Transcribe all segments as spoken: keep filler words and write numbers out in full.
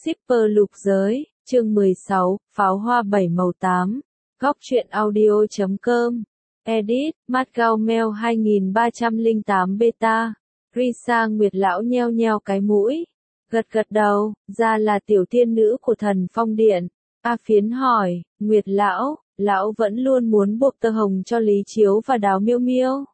Shipper lục giới, chương mười sáu, pháo hoa bảy màu tám. Góc truyện audio chấm com. Edit, Matgaumel hai ba không tám beta. Risa Nguyệt lão nheo nheo cái mũi. Gật gật đầu, ra là tiểu tiên nữ của thần phong điện. A Phiến hỏi, Nguyệt lão, lão vẫn luôn muốn buộc tơ hồng cho Lý Chiếu và Đào Miêu Miêu.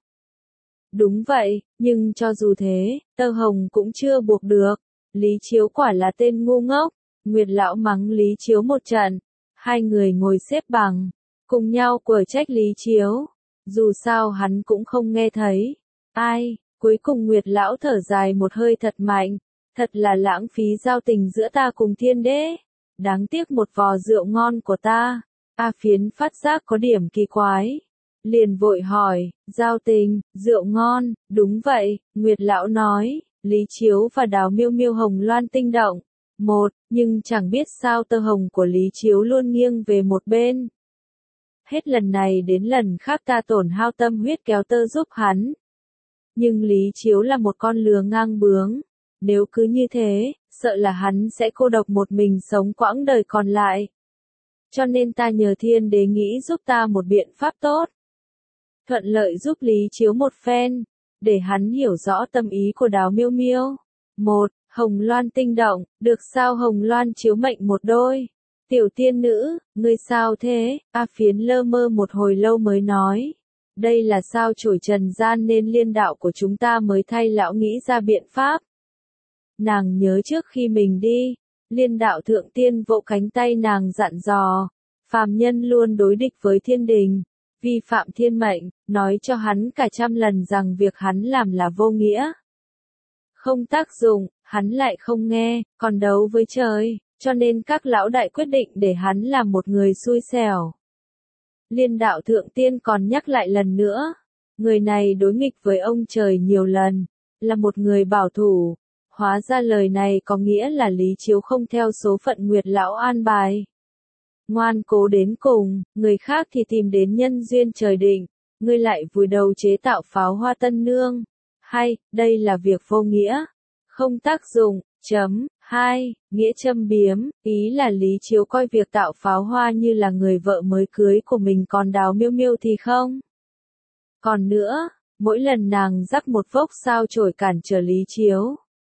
Đúng vậy, nhưng cho dù thế, tơ hồng cũng chưa buộc được. Lý Chiếu quả là tên ngu ngốc. Nguyệt lão mắng Lý Chiếu một trận. Hai người ngồi xếp bằng, cùng nhau quở trách Lý Chiếu. Dù sao hắn cũng không nghe thấy. Ai, cuối cùng Nguyệt lão thở dài một hơi thật mạnh. Thật là lãng phí giao tình giữa ta cùng thiên đế. Đáng tiếc một vò rượu ngon của ta. A Phiến phát giác có điểm kỳ quái. Liền vội hỏi, giao tình, rượu ngon, đúng vậy, Nguyệt lão nói, Lý Chiếu và Đào Miêu Miêu hồng loan tinh động. Một, nhưng chẳng biết sao tơ hồng của Lý Chiếu luôn nghiêng về một bên. Hết lần này đến lần khác ta tổn hao tâm huyết kéo tơ giúp hắn. Nhưng Lý Chiếu là một con lừa ngang bướng. Nếu cứ như thế, sợ là hắn sẽ cô độc một mình sống quãng đời còn lại. Cho nên ta nhờ thiên đế nghĩ giúp ta một biện pháp tốt. Thuận lợi giúp Lý Chiếu một phen, để hắn hiểu rõ tâm ý của Đào Miêu Miêu. Một, hồng loan tinh động, được sao hồng loan chiếu mệnh một đôi. Tiểu tiên nữ, ngươi sao thế? A Phiến lơ mơ một hồi lâu mới nói. Đây là sao chổi trần gian nên liên đạo của chúng ta mới thay lão nghĩ ra biện pháp. Nàng nhớ trước khi mình đi, liên đạo thượng tiên vỗ cánh tay nàng dặn dò. Phàm nhân luôn đối địch với thiên đình. Vi phạm thiên mệnh, nói cho hắn cả trăm lần rằng việc hắn làm là vô nghĩa. Không tác dụng, hắn lại không nghe, còn đấu với trời, cho nên các lão đại quyết định để hắn làm một người xui xẻo. Liên đạo thượng tiên còn nhắc lại lần nữa, người này đối nghịch với ông trời nhiều lần, là một người bảo thủ. Hóa ra lời này có nghĩa là Lý Chiếu không theo số phận Nguyệt lão an bài. Ngoan cố đến cùng, người khác thì tìm đến nhân duyên trời định, ngươi lại vùi đầu chế tạo pháo hoa tân nương. Hay, đây là việc vô nghĩa, không tác dụng, chấm, hai, nghĩa châm biếm, ý là Lý Chiếu coi việc tạo pháo hoa như là người vợ mới cưới của mình còn Đào Miêu Miêu thì không. Còn nữa, mỗi lần nàng rắc một vốc sao chổi cản trở Lý Chiếu.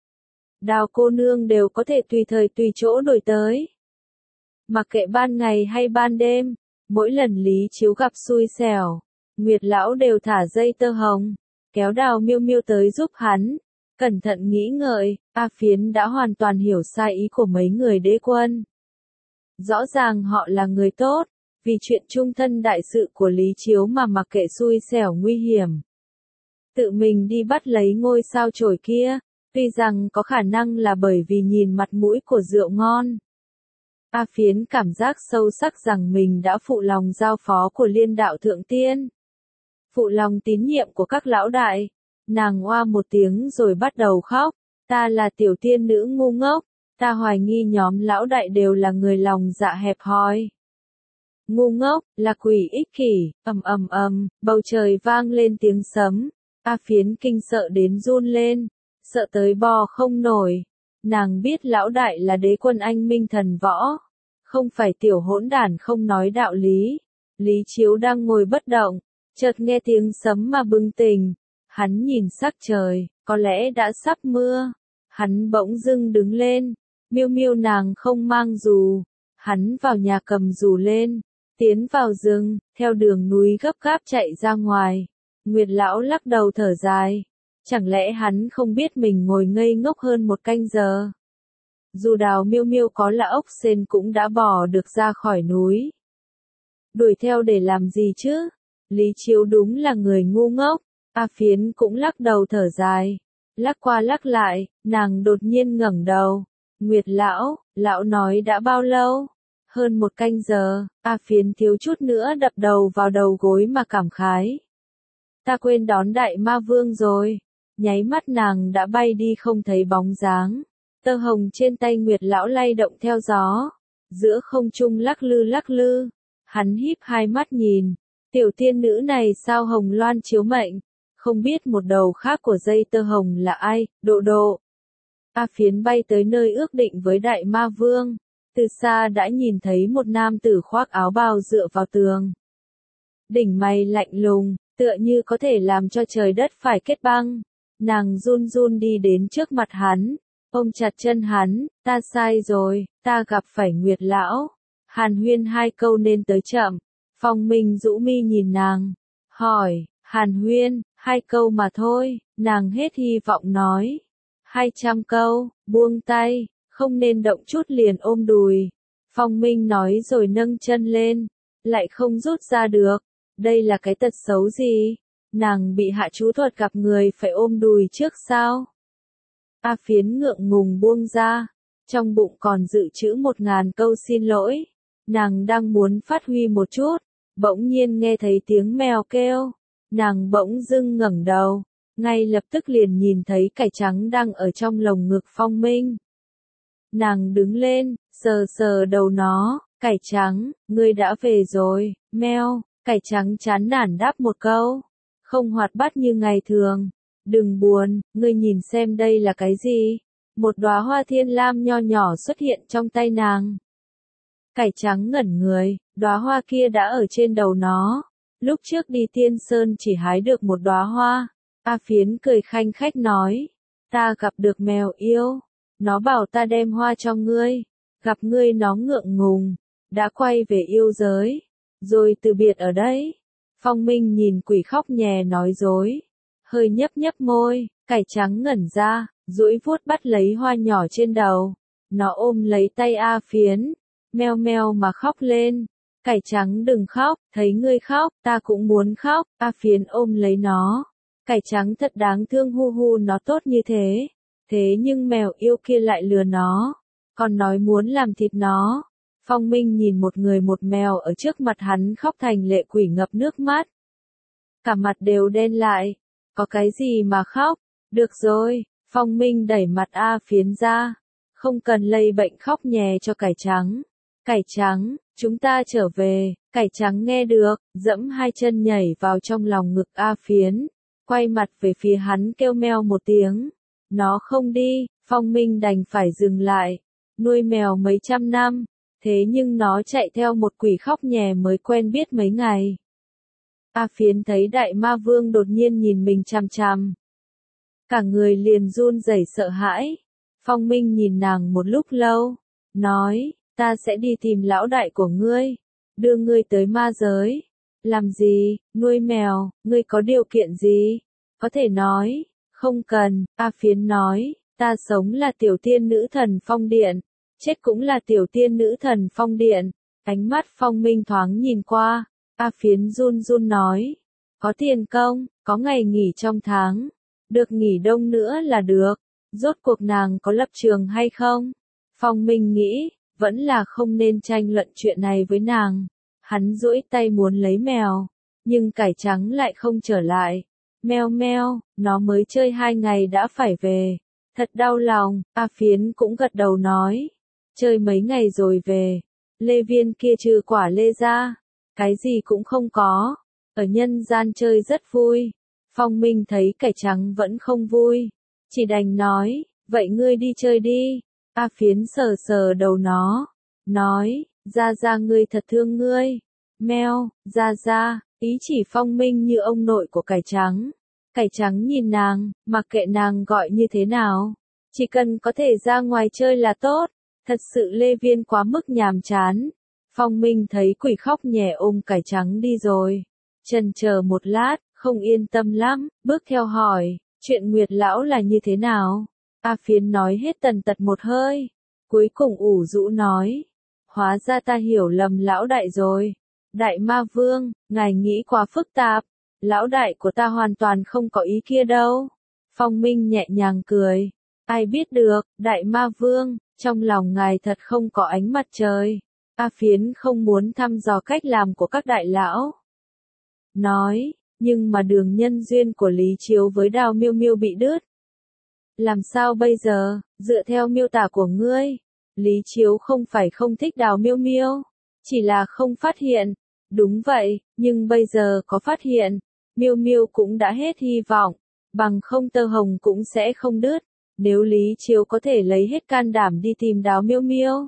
Đào cô nương đều có thể tùy thời tùy chỗ đổi tới. Mặc kệ ban ngày hay ban đêm, mỗi lần Lý Chiếu gặp xui xẻo, Nguyệt lão đều thả dây tơ hồng, kéo Đào Miêu Miêu tới giúp hắn. Cẩn thận nghĩ ngợi, A Phiến đã hoàn toàn hiểu sai ý của mấy người đế quân. Rõ ràng họ là người tốt, vì chuyện chung thân đại sự của Lý Chiếu mà mặc kệ xui xẻo nguy hiểm. Tự mình đi bắt lấy ngôi sao chổi kia, tuy rằng có khả năng là bởi vì nhìn mặt mũi của rượu ngon. A Phiến cảm giác sâu sắc rằng mình đã phụ lòng giao phó của liên đạo thượng tiên. Phụ lòng tín nhiệm của các lão đại. Nàng oa một tiếng rồi bắt đầu khóc. Ta là tiểu tiên nữ ngu ngốc. Ta hoài nghi nhóm lão đại đều là người lòng dạ hẹp hòi. Ngu ngốc, là quỷ ích kỷ, ầm ầm ầm, bầu trời vang lên tiếng sấm. A Phiến kinh sợ đến run lên, sợ tới bò không nổi. Nàng biết lão đại là đế quân anh minh thần võ, không phải tiểu hỗn đản không nói đạo lý. Lý Chiếu đang ngồi bất động, chợt nghe tiếng sấm mà bừng tỉnh. Hắn nhìn sắc trời, có lẽ đã sắp mưa. Hắn bỗng dưng đứng lên, Miêu Miêu nàng không mang dù. Hắn vào nhà cầm dù lên, tiến vào rừng, theo đường núi gấp gáp chạy ra ngoài. Nguyệt lão lắc đầu thở dài. Chẳng lẽ hắn không biết mình ngồi ngây ngốc hơn một canh giờ? Dù Đào Miêu Miêu có là ốc sên cũng đã bỏ được ra khỏi núi. Đuổi theo để làm gì chứ? Lý Chiếu đúng là người ngu ngốc. A Phiến cũng lắc đầu thở dài. Lắc qua lắc lại, nàng đột nhiên ngẩng đầu. Nguyệt lão, lão nói đã bao lâu? Hơn một canh giờ. A Phiến thiếu chút nữa đập đầu vào đầu gối mà cảm khái. Ta quên đón đại ma vương rồi. Nháy mắt nàng đã bay đi không thấy bóng dáng. Tơ hồng trên tay Nguyệt lão lay động theo gió. Giữa không trung lắc lư lắc lư. Hắn híp hai mắt nhìn. Tiểu tiên nữ này sao hồng loan chiếu mệnh. Không biết một đầu khác của dây tơ hồng là ai, độ độ. A Phiến bay tới nơi ước định với Đại Ma Vương. Từ xa đã nhìn thấy một nam tử khoác áo bào dựa vào tường. Đỉnh mày lạnh lùng, tựa như có thể làm cho trời đất phải kết băng. Nàng run run đi đến trước mặt hắn, ôm chặt chân hắn, ta sai rồi, ta gặp phải Nguyệt Lão. Hàn huyên hai câu nên tới chậm. Phong Minh rũ mi nhìn nàng, hỏi, Hàn huyên, hai câu mà thôi, nàng hết hy vọng nói. Hai trăm câu, buông tay, không nên động chút liền ôm đùi. Phong Minh nói rồi nâng chân lên, lại không rút ra được. Đây là cái tật xấu gì? Nàng bị hạ chú thuật gặp người phải ôm đùi trước sao? A Phiến ngượng ngùng buông ra, trong bụng còn dự trữ một ngàn câu xin lỗi. Nàng đang muốn phát huy một chút, bỗng nhiên nghe thấy tiếng mèo kêu. Nàng bỗng dưng ngẩng đầu, ngay lập tức liền nhìn thấy cải trắng đang ở trong lồng ngực Phong Minh. Nàng đứng lên, sờ sờ đầu nó, cải trắng, ngươi đã về rồi, meo, cải trắng chán nản đáp một câu, không hoạt bát như ngày thường. Đừng buồn, ngươi nhìn xem đây là cái gì? Một đóa hoa thiên lam nho nhỏ xuất hiện trong tay nàng. Cải trắng ngẩn người, đóa hoa kia đã ở trên đầu nó. Lúc trước đi Tiên Sơn chỉ hái được một đóa hoa. A Phiến cười khanh khách nói, ta gặp được mèo yêu, nó bảo ta đem hoa cho ngươi, gặp ngươi nó ngượng ngùng, đã quay về yêu giới, rồi từ biệt ở đây. Phong Minh nhìn quỷ khóc nhè nói dối, hơi nhấp nhấp môi, cải trắng ngẩn ra, duỗi vuốt bắt lấy hoa nhỏ trên đầu, nó ôm lấy tay A Phiến, meo meo mà khóc lên. Cải trắng đừng khóc, thấy ngươi khóc, ta cũng muốn khóc. A Phiến ôm lấy nó. Cải trắng thật đáng thương, hu hu nó tốt như thế. Thế nhưng mèo yêu kia lại lừa nó, còn nói muốn làm thịt nó. Phong Minh nhìn một người một mèo ở trước mặt hắn khóc thành lệ quỷ ngập nước mắt. Cả mặt đều đen lại, có cái gì mà khóc, được rồi, Phong Minh đẩy mặt A Phiến ra, không cần lây bệnh khóc nhè cho cải trắng. Cải trắng, chúng ta trở về, cải trắng nghe được, dẫm hai chân nhảy vào trong lòng ngực A Phiến, quay mặt về phía hắn kêu meo một tiếng. Nó không đi, Phong Minh đành phải dừng lại, nuôi mèo mấy trăm năm, thế nhưng nó chạy theo một quỷ khóc nhè mới quen biết mấy ngày. A Phiến thấy Đại Ma Vương đột nhiên nhìn mình chằm chằm, cả người liền run rẩy sợ hãi. Phong Minh nhìn nàng một lúc lâu, nói, ta sẽ đi tìm lão đại của ngươi, đưa ngươi tới ma giới. Làm gì, nuôi mèo, ngươi có điều kiện gì? Có thể nói, không cần. A Phiến nói, ta sống là tiểu tiên nữ thần Phong Điện, chết cũng là tiểu tiên nữ thần Phong Điện. Ánh mắt Phong Minh thoáng nhìn qua, A Phiến run run nói, có tiền công, có ngày nghỉ trong tháng, được nghỉ đông nữa là được. Rốt cuộc nàng có lập trường hay không? Phong Minh nghĩ, vẫn là không nên tranh luận chuyện này với nàng. Hắn duỗi tay muốn lấy mèo, nhưng cải trắng lại không trở lại. Meo meo, nó mới chơi hai ngày đã phải về. Thật đau lòng. A Phiến cũng gật đầu nói, chơi mấy ngày rồi về. Lê Viên kia trừ quả lê ra, cái gì cũng không có. Ở nhân gian chơi rất vui. Phong Minh thấy cải trắng vẫn không vui, chỉ đành nói, vậy ngươi đi chơi đi. A Phiến sờ sờ đầu nó, nói, ra ra ngươi thật thương ngươi. Meo, ra ra, ý chỉ Phong Minh như ông nội của cải trắng. Cải trắng nhìn nàng, mặc kệ nàng gọi như thế nào, chỉ cần có thể ra ngoài chơi là tốt. Thật sự Lê Viên quá mức nhàm chán. Phong Minh thấy quỷ khóc nhè ôm cải trắng đi rồi, chần chờ một lát, không yên tâm lắm, bước theo hỏi, chuyện Nguyệt Lão là như thế nào? A Phiến nói hết tần tật một hơi, cuối cùng ủ rũ nói, hóa ra ta hiểu lầm lão đại rồi. Đại Ma Vương, ngài nghĩ quá phức tạp, lão đại của ta hoàn toàn không có ý kia đâu. Phong Minh nhẹ nhàng cười, ai biết được, Đại Ma Vương, trong lòng ngài thật không có ánh mặt trời. A Phiến không muốn thăm dò cách làm của các đại lão. Nói, nhưng mà đường nhân duyên của Lý Chiếu với Đào Miêu Miêu bị đứt. Làm sao bây giờ, dựa theo miêu tả của ngươi, Lý Chiếu không phải không thích Đào Miêu Miêu, chỉ là không phát hiện. Đúng vậy, nhưng bây giờ có phát hiện, Miêu Miêu cũng đã hết hy vọng, bằng không tơ hồng cũng sẽ không đứt. Nếu Lý Chiếu có thể lấy hết can đảm đi tìm Đáo Miêu Miêu,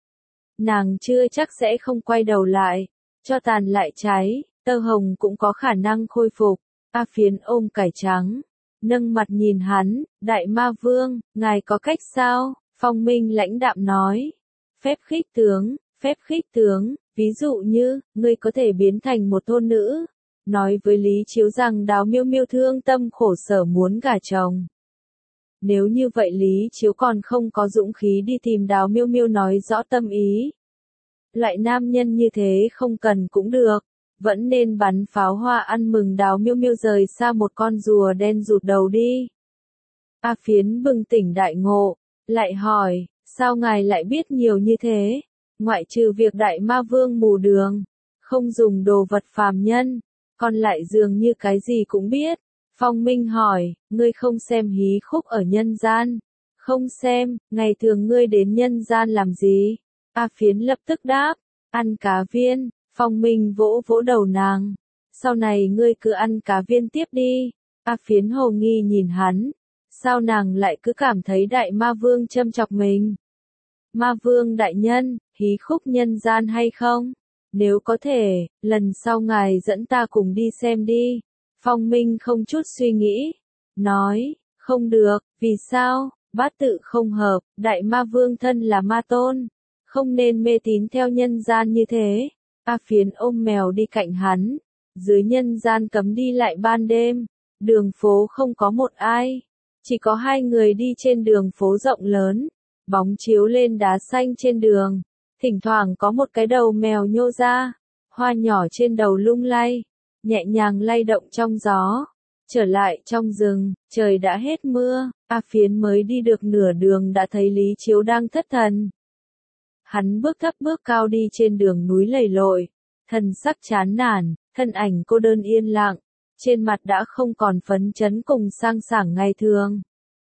nàng chưa chắc sẽ không quay đầu lại, cho tàn lại cháy, tơ hồng cũng có khả năng khôi phục. A Phiến ôm cải trắng, nâng mặt nhìn hắn, Đại Ma Vương, ngài có cách sao? Phong Minh lãnh đạm nói, phép khích tướng, phép khích tướng, ví dụ như, ngươi có thể biến thành một thôn nữ, nói với Lý Chiếu rằng Đáo Miêu Miêu thương tâm khổ sở muốn gả chồng. Nếu như vậy Lý Chiếu còn không có dũng khí đi tìm Đáo Miêu Miêu nói rõ tâm ý. Loại nam nhân như thế không cần cũng được, vẫn nên bắn pháo hoa ăn mừng Đáo Miêu Miêu rời xa một con rùa đen rụt đầu đi. A Phiến bừng tỉnh đại ngộ, lại hỏi, sao ngài lại biết nhiều như thế? Ngoại trừ việc Đại Ma Vương mù đường, không dùng đồ vật phàm nhân, còn lại dường như cái gì cũng biết. Phong Minh hỏi, ngươi không xem hí khúc ở nhân gian? Không xem, ngày thường ngươi đến nhân gian làm gì? A Phiến lập tức đáp, ăn cá viên. Phong Minh vỗ vỗ đầu nàng, sau này ngươi cứ ăn cá viên tiếp đi. A Phiến hồ nghi nhìn hắn, sao nàng lại cứ cảm thấy Đại Ma Vương châm chọc mình? Ma Vương đại nhân, hí khúc nhân gian hay không? Nếu có thể, lần sau ngài dẫn ta cùng đi xem đi. Phong Minh không chút suy nghĩ, nói, không được, vì sao? Bát tự không hợp, Đại Ma Vương thân là ma tôn, không nên mê tín theo nhân gian như thế. A Phiến ôm mèo đi cạnh hắn, dưới nhân gian cấm đi lại ban đêm, đường phố không có một ai, chỉ có hai người đi trên đường phố rộng lớn, bóng chiếu lên đá xanh trên đường, thỉnh thoảng có một cái đầu mèo nhô ra, hoa nhỏ trên đầu lung lay, nhẹ nhàng lay động trong gió. Trở lại trong rừng, trời đã hết mưa, A Phiến mới đi được nửa đường đã thấy Lý Chiếu đang thất thần. Hắn bước thấp bước cao đi trên đường núi lầy lội, thần sắc chán nản, thân ảnh cô đơn yên lặng, trên mặt đã không còn phấn chấn cùng sang sảng ngày thường.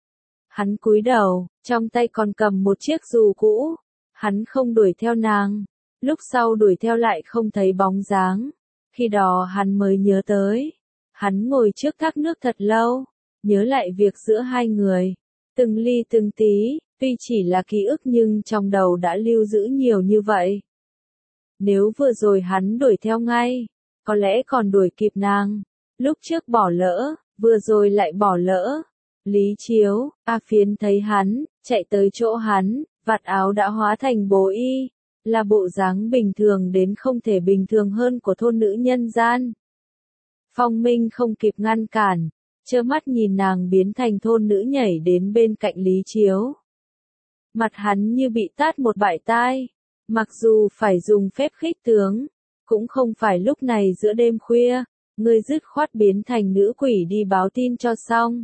Hắn cúi đầu, trong tay còn cầm một chiếc dù cũ, hắn không đuổi theo nàng, lúc sau đuổi theo lại không thấy bóng dáng, khi đó hắn mới nhớ tới. Hắn ngồi trước thác nước thật lâu, nhớ lại việc giữa hai người, từng ly từng tí, tuy chỉ là ký ức nhưng trong đầu đã lưu giữ nhiều như vậy. Nếu vừa rồi hắn đuổi theo ngay, có lẽ còn đuổi kịp nàng, lúc trước bỏ lỡ, vừa rồi lại bỏ lỡ. Lý Chiếu, A Phiến thấy hắn, chạy tới chỗ hắn, vạt áo đã hóa thành bố y, là bộ dáng bình thường đến không thể bình thường hơn của thôn nữ nhân gian. Phong Minh không kịp ngăn cản, trơ mắt nhìn nàng biến thành thôn nữ nhảy đến bên cạnh Lý Chiếu. Mặt hắn như bị tát một bải tai, mặc dù phải dùng phép khích tướng, cũng không phải lúc này giữa đêm khuya, ngươi dứt khoát biến thành nữ quỷ đi báo tin cho xong.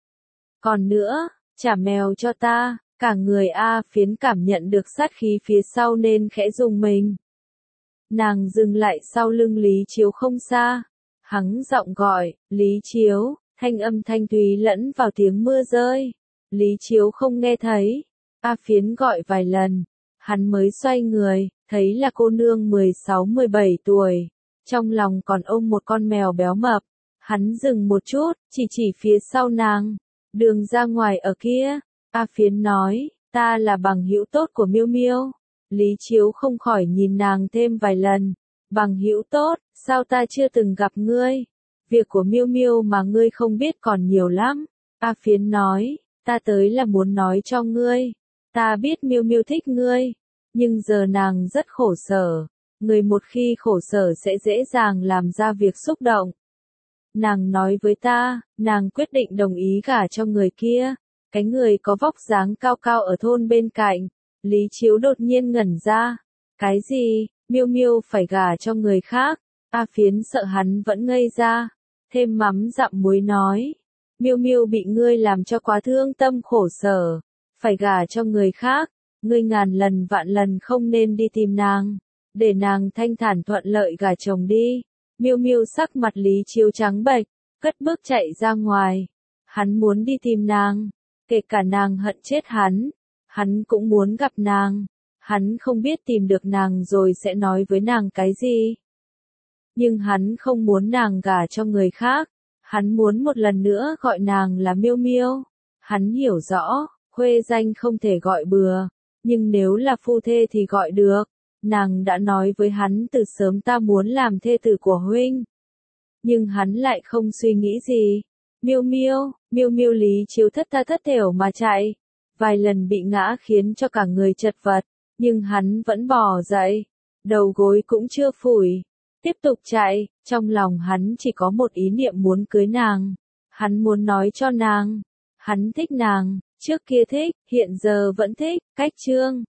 Còn nữa, trả mèo cho ta, cả người A Phiến cảm nhận được sát khí phía sau nên khẽ rùng mình. Nàng dừng lại sau lưng Lý Chiếu không xa. Hắn giọng gọi, Lý Chiếu, thanh âm thanh thúy lẫn vào tiếng mưa rơi. Lý Chiếu không nghe thấy. A Phiến gọi vài lần, hắn mới xoay người, thấy là cô nương mười sáu mười bảy tuổi, trong lòng còn ôm một con mèo béo mập. Hắn dừng một chút, chỉ chỉ phía sau nàng, đường ra ngoài ở kia. A Phiến nói, ta là bằng hữu tốt của Miêu Miêu. Lý Chiếu không khỏi nhìn nàng thêm vài lần. Bằng hữu tốt, sao ta chưa từng gặp ngươi? Việc của Miêu Miêu mà ngươi không biết còn nhiều lắm. A Phiến nói, ta tới là muốn nói cho ngươi. Ta biết Miêu Miêu thích ngươi, nhưng giờ nàng rất khổ sở. Người một khi khổ sở sẽ dễ dàng làm ra việc xúc động. Nàng nói với ta, nàng quyết định đồng ý gả cho người kia, cái người có vóc dáng cao cao ở thôn bên cạnh. Lý Chiếu đột nhiên ngẩn ra. Cái gì? Miêu Miêu phải gả cho người khác? A Phiến sợ hắn vẫn ngây ra, thêm mắm dặm muối nói, Miêu Miêu bị ngươi làm cho quá thương tâm khổ sở, phải gả cho người khác, ngươi ngàn lần vạn lần không nên đi tìm nàng, để nàng thanh thản thuận lợi gả chồng đi. Miêu Miêu sắc mặt Lý Chiếu trắng bệch, cất bước chạy ra ngoài. Hắn muốn đi tìm nàng, kể cả nàng hận chết hắn, hắn cũng muốn gặp nàng. Hắn không biết tìm được nàng rồi sẽ nói với nàng cái gì. Nhưng hắn không muốn nàng gả cho người khác. Hắn muốn một lần nữa gọi nàng là Miêu Miêu. Hắn hiểu rõ, Khuê danh không thể gọi bừa, nhưng nếu là phu thê thì gọi được. Nàng đã nói với hắn từ sớm ta muốn làm thê tử của huynh. Nhưng hắn lại không suy nghĩ gì. Miêu miêu, miêu miêu Lý Chiếu thất tha thất thểu mà chạy. Vài lần bị ngã khiến cho cả người chật vật, nhưng hắn vẫn bò dậy. Đầu gối cũng chưa phủi. Tiếp tục chạy, trong lòng hắn chỉ có một ý niệm muốn cưới nàng. Hắn muốn nói cho nàng. Hắn thích nàng, trước kia thích, hiện giờ vẫn thích, cách chương.